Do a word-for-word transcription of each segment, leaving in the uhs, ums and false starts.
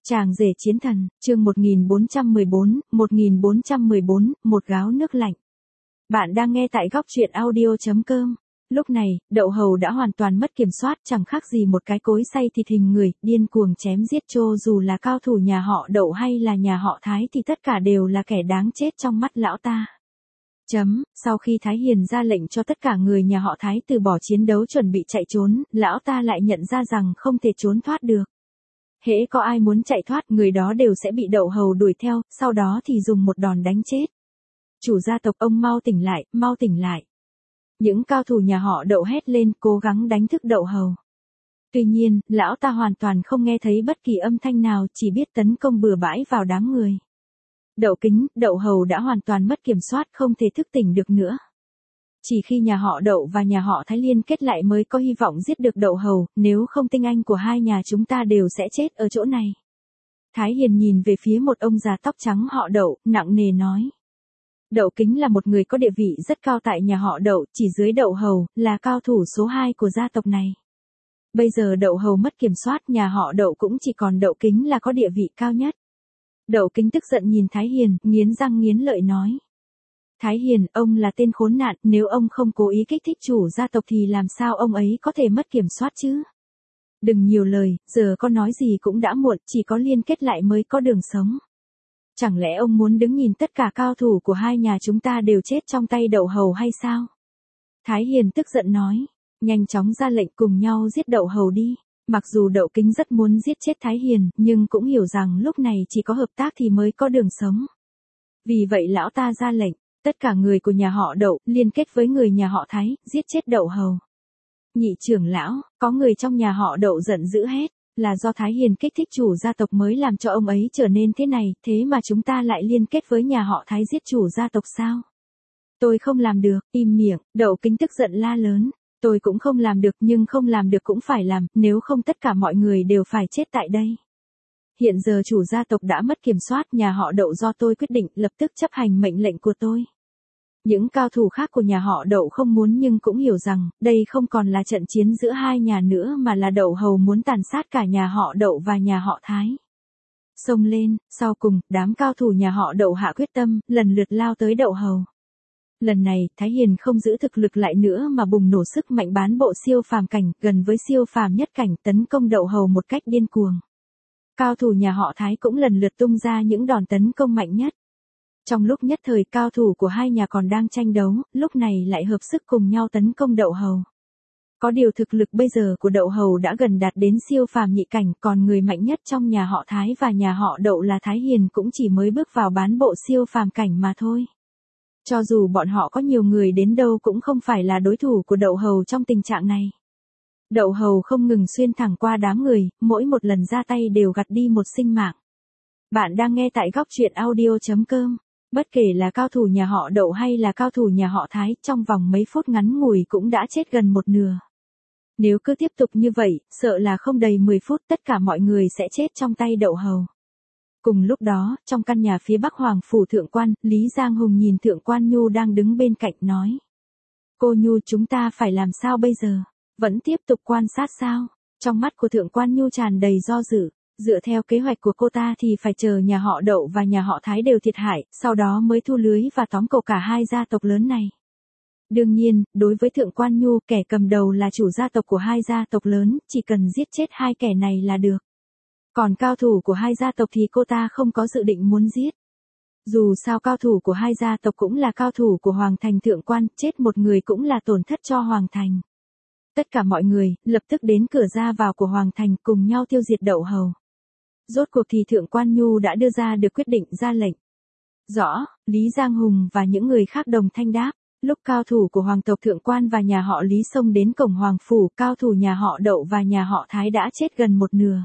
Chàng rể chiến thần, chương một nghìn bốn trăm mười bốn, một nghìn bốn trăm mười bốn, một gáo nước lạnh. Bạn đang nghe tại góc truyện audio chấm com. Lúc này, Đậu Hầu đã hoàn toàn mất kiểm soát, chẳng khác gì một cái cối xay thịt hình người, điên cuồng chém giết, cho dù là cao thủ nhà họ Đậu hay là nhà họ Thái thì tất cả đều là kẻ đáng chết trong mắt lão ta. Chấm, sau khi Thái Hiền ra lệnh cho tất cả người nhà họ Thái từ bỏ chiến đấu chuẩn bị chạy trốn, lão ta lại nhận ra rằng không thể trốn thoát được. Hễ có ai muốn chạy thoát, người đó đều sẽ bị Đậu Hầu đuổi theo, sau đó thì dùng một đòn đánh chết. Chủ gia tộc, ông mau tỉnh lại, mau tỉnh lại. Những cao thủ nhà họ Đậu hét lên, cố gắng đánh thức Đậu Hầu. Tuy nhiên, lão ta hoàn toàn không nghe thấy bất kỳ âm thanh nào, chỉ biết tấn công bừa bãi vào đám người. Đậu Kính, Đậu Hầu đã hoàn toàn mất kiểm soát, không thể thức tỉnh được nữa. Chỉ khi nhà họ Đậu và nhà họ Thái liên kết lại mới có hy vọng giết được Đậu Hầu, nếu không tinh anh của hai nhà chúng ta đều sẽ chết ở chỗ này. Thái Hiền nhìn về phía một ông già tóc trắng họ Đậu, nặng nề nói. Đậu Kính là một người có địa vị rất cao tại nhà họ Đậu, chỉ dưới Đậu Hầu, là cao thủ số hai của gia tộc này. Bây giờ Đậu Hầu mất kiểm soát, nhà họ Đậu cũng chỉ còn Đậu Kính là có địa vị cao nhất. Đậu Kính tức giận nhìn Thái Hiền, nghiến răng nghiến lợi nói. Thái Hiền, ông là tên khốn nạn, nếu ông không cố ý kích thích chủ gia tộc thì làm sao ông ấy có thể mất kiểm soát chứ? Đừng nhiều lời, giờ có nói gì cũng đã muộn, chỉ có liên kết lại mới có đường sống. Chẳng lẽ ông muốn đứng nhìn tất cả cao thủ của hai nhà chúng ta đều chết trong tay Đậu Hầu hay sao? Thái Hiền tức giận nói, nhanh chóng ra lệnh cùng nhau giết Đậu Hầu đi. Mặc dù Đậu Kính rất muốn giết chết Thái Hiền, nhưng cũng hiểu rằng lúc này chỉ có hợp tác thì mới có đường sống. Vì vậy lão ta ra lệnh, tất cả người của nhà họ Đậu liên kết với người nhà họ Thái, giết chết Đậu Hầu. Nhị trưởng lão, có người trong nhà họ Đậu giận dữ hết, là do Thái Hiền kích thích chủ gia tộc mới làm cho ông ấy trở nên thế này, thế mà chúng ta lại liên kết với nhà họ Thái giết chủ gia tộc sao? Tôi không làm được, im miệng, Đậu Kính tức giận la lớn. Tôi cũng không làm được, nhưng không làm được cũng phải làm, nếu không tất cả mọi người đều phải chết tại đây. Hiện giờ chủ gia tộc đã mất kiểm soát, nhà họ Đậu do tôi quyết định, lập tức chấp hành mệnh lệnh của tôi. Những cao thủ khác của nhà họ Đậu không muốn nhưng cũng hiểu rằng, đây không còn là trận chiến giữa hai nhà nữa mà là Đậu Hầu muốn tàn sát cả nhà họ Đậu và nhà họ Thái. Xông lên, sau cùng, đám cao thủ nhà họ Đậu hạ quyết tâm, lần lượt lao tới Đậu Hầu. Lần này, Thái Hiền không giữ thực lực lại nữa mà bùng nổ sức mạnh bán bộ siêu phàm cảnh, gần với siêu phàm nhất cảnh, tấn công Đậu Hầu một cách điên cuồng. Cao thủ nhà họ Thái cũng lần lượt tung ra những đòn tấn công mạnh nhất. Trong lúc nhất thời cao thủ của hai nhà còn đang tranh đấu, lúc này lại hợp sức cùng nhau tấn công Đậu Hầu. Có điều thực lực bây giờ của Đậu Hầu đã gần đạt đến siêu phàm nhị cảnh, còn người mạnh nhất trong nhà họ Thái và nhà họ Đậu là Thái Hiền cũng chỉ mới bước vào bán bộ siêu phàm cảnh mà thôi. Cho dù bọn họ có nhiều người đến đâu cũng không phải là đối thủ của Đậu Hầu trong tình trạng này. Đậu Hầu không ngừng xuyên thẳng qua đám người, mỗi một lần ra tay đều gặt đi một sinh mạng. Bạn đang nghe tại góc truyện audio chấm com. Bất kể là cao thủ nhà họ Đậu hay là cao thủ nhà họ Thái, trong vòng mấy phút ngắn ngủi cũng đã chết gần một nửa. Nếu cứ tiếp tục như vậy, sợ là không đầy mười phút tất cả mọi người sẽ chết trong tay Đậu Hầu. Cùng lúc đó, trong căn nhà phía bắc Hoàng phủ thượng quan, Lý Giang Hùng nhìn thượng quan Nhu đang đứng bên cạnh nói. Cô Nhu, chúng ta phải làm sao bây giờ? Vẫn tiếp tục quan sát sao? Trong mắt của thượng quan Nhu tràn đầy do dự. Dựa theo kế hoạch của cô ta thì phải chờ nhà họ Đậu và nhà họ Thái đều thiệt hại, sau đó mới thu lưới và tóm cổ cả hai gia tộc lớn này. Đương nhiên, đối với thượng quan Nhu, kẻ cầm đầu là chủ gia tộc của hai gia tộc lớn, chỉ cần giết chết hai kẻ này là được. Còn cao thủ của hai gia tộc thì cô ta không có dự định muốn giết. Dù sao cao thủ của hai gia tộc cũng là cao thủ của Hoàng thành thượng quan, chết một người cũng là tổn thất cho Hoàng thành. Tất cả mọi người, lập tức đến cửa ra vào của Hoàng thành cùng nhau tiêu diệt Đậu Hầu. Rốt cuộc thì thượng quan Nhu đã đưa ra được quyết định, ra lệnh. Rõ, Lý Giang Hùng và những người khác đồng thanh đáp. Lúc cao thủ của hoàng tộc thượng quan và nhà họ Lý xông đến cổng Hoàng phủ, cao thủ nhà họ Đậu và nhà họ Thái đã chết gần một nửa.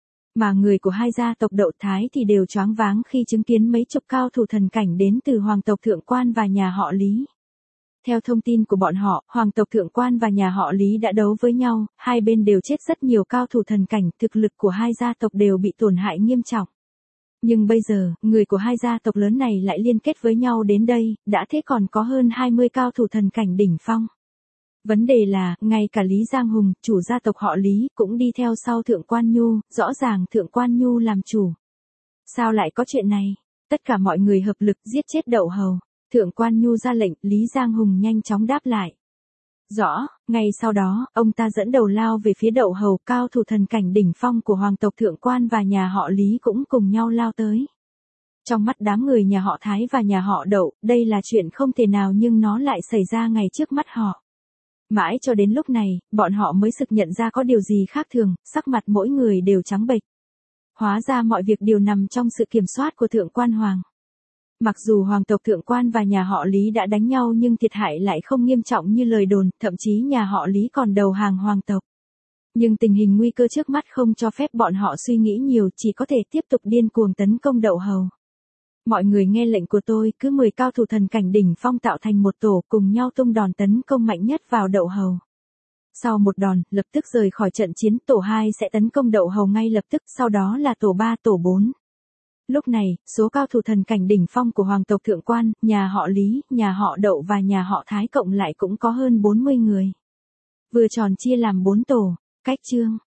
Mà người của hai gia tộc Đậu Thái thì đều choáng váng khi chứng kiến mấy chục cao thủ thần cảnh đến từ hoàng tộc thượng quan và nhà họ Lý. Theo thông tin của bọn họ, hoàng tộc thượng quan và nhà họ Lý đã đấu với nhau, hai bên đều chết rất nhiều cao thủ thần cảnh, thực lực của hai gia tộc đều bị tổn hại nghiêm trọng. Nhưng bây giờ, người của hai gia tộc lớn này lại liên kết với nhau đến đây, đã thế còn có hơn hai mươi cao thủ thần cảnh đỉnh phong. Vấn đề là, ngay cả Lý Giang Hùng, chủ gia tộc họ Lý, cũng đi theo sau Thượng Quan Nhu, rõ ràng Thượng Quan Nhu làm chủ. Sao lại có chuyện này? Tất cả mọi người hợp lực giết chết Đậu Hầu. Thượng Quan Nhu ra lệnh, Lý Giang Hùng nhanh chóng đáp lại. Rõ, ngay sau đó, ông ta dẫn đầu lao về phía Đậu Hầu, cao thủ thần cảnh đỉnh phong của hoàng tộc Thượng Quan và nhà họ Lý cũng cùng nhau lao tới. Trong mắt đám người nhà họ Thái và nhà họ Đậu, đây là chuyện không thể nào nhưng nó lại xảy ra ngay trước mắt họ. Mãi cho đến lúc này, bọn họ mới sực nhận ra có điều gì khác thường, sắc mặt mỗi người đều trắng bệch. Hóa ra mọi việc đều nằm trong sự kiểm soát của Thượng Quan Hoàng. Mặc dù hoàng tộc Thượng Quan và nhà họ Lý đã đánh nhau nhưng thiệt hại lại không nghiêm trọng như lời đồn, thậm chí nhà họ Lý còn đầu hàng hoàng tộc. Nhưng tình hình nguy cơ trước mắt không cho phép bọn họ suy nghĩ nhiều, chỉ có thể tiếp tục điên cuồng tấn công Đậu Hầu. Mọi người nghe lệnh của tôi, cứ mười cao thủ thần cảnh đỉnh phong tạo thành một tổ, cùng nhau tung đòn tấn công mạnh nhất vào Đậu Hầu. Sau một đòn, lập tức rời khỏi trận chiến, tổ hai sẽ tấn công Đậu Hầu ngay lập tức, sau đó là tổ ba, tổ bốn. Lúc này, số cao thủ thần cảnh đỉnh phong của hoàng tộc Thượng Quan, nhà họ Lý, nhà họ Đậu và nhà họ Thái cộng lại cũng có hơn bốn mươi người. Vừa tròn chia làm bốn tổ, cách chương.